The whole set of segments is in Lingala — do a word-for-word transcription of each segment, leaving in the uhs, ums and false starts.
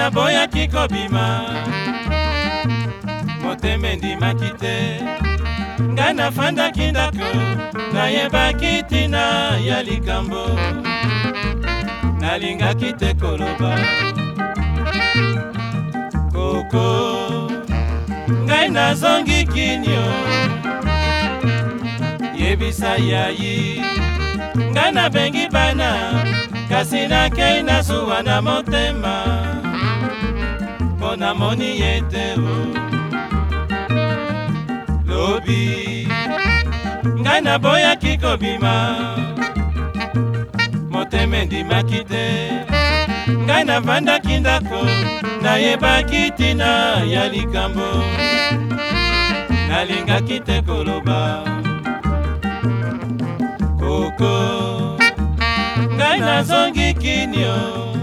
naboyaki kobima motema endimaki te ngai nafandaki ndako nayebaki ntina ya likambo nalingaki te koloba koko ngai nazongi kinyo yebisa yayi ngai nabengi bana kasi nakei nazuwa na motema mpo namoni ye te o lobi ngai naboyaki kobima motema endimaki te ngai navandaki ndako nayebaki ntina ya likambo nalingaki te koloba koko ngai nazongi kinyo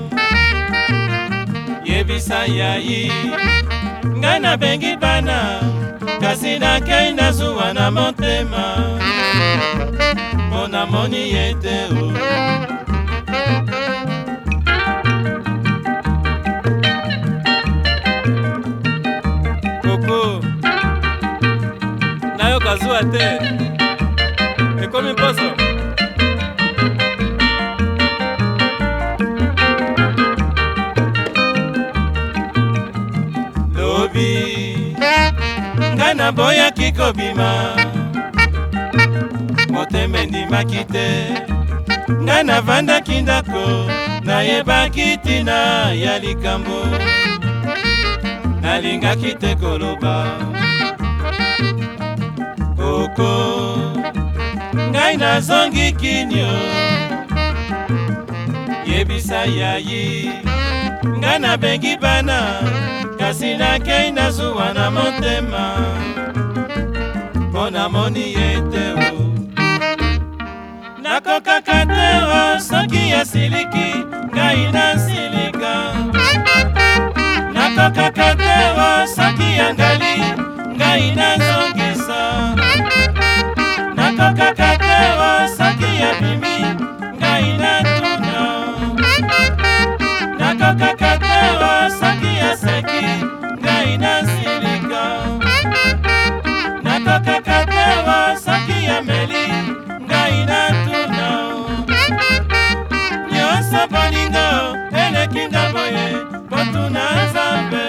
yebisa yayi ngai nabengi bana kasi nakei nazuwa na motema mpo namoni ye te o koko nayoka zuwa te ekomi mposo lobi ngai naboyaki kobima motema endimaki te ngai navandaki ndako nayebaki ntina ya likambo nalingaki te koloba koko ngai nazongi kinyo yebisa yayi ngai nabengi bana kasi nakei nazuwa na motema mpo namoni ye te o nakokaka te o soki asiliki ngai nasilika nakokaka te o soki angali ngai nazongisa nakokaka te o soki abimi ngai natuna nakokaka te o soki aseki ngai nasilika nakokaka te o soki ameli ngai natuna nyonso bolingo elekinga boye botuna nzambe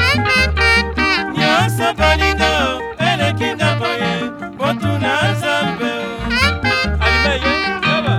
nyonso bolingo elekinga boye botuna nzambe alimeye yaba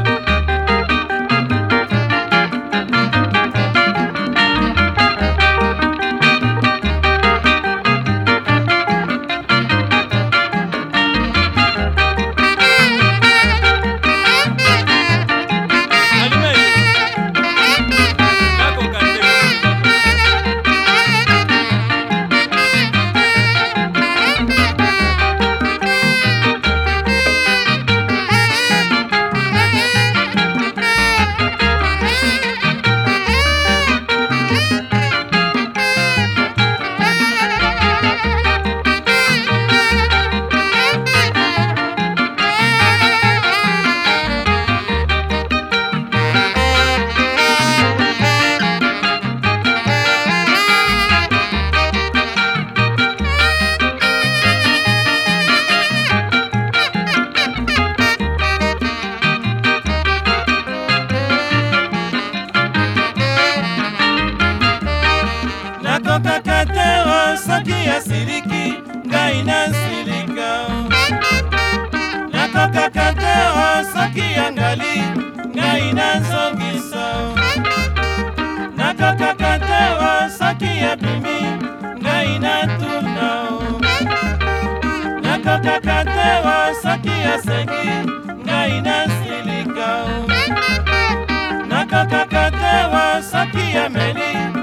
nakokaka te o soki asiliki ngai nasilika nakokaka te o soki angali ngai nazongisa nakokaka te o soki abimi ngai natuna nakokaka te o soki aseki ngai nasilika nakokaka te o soki ameli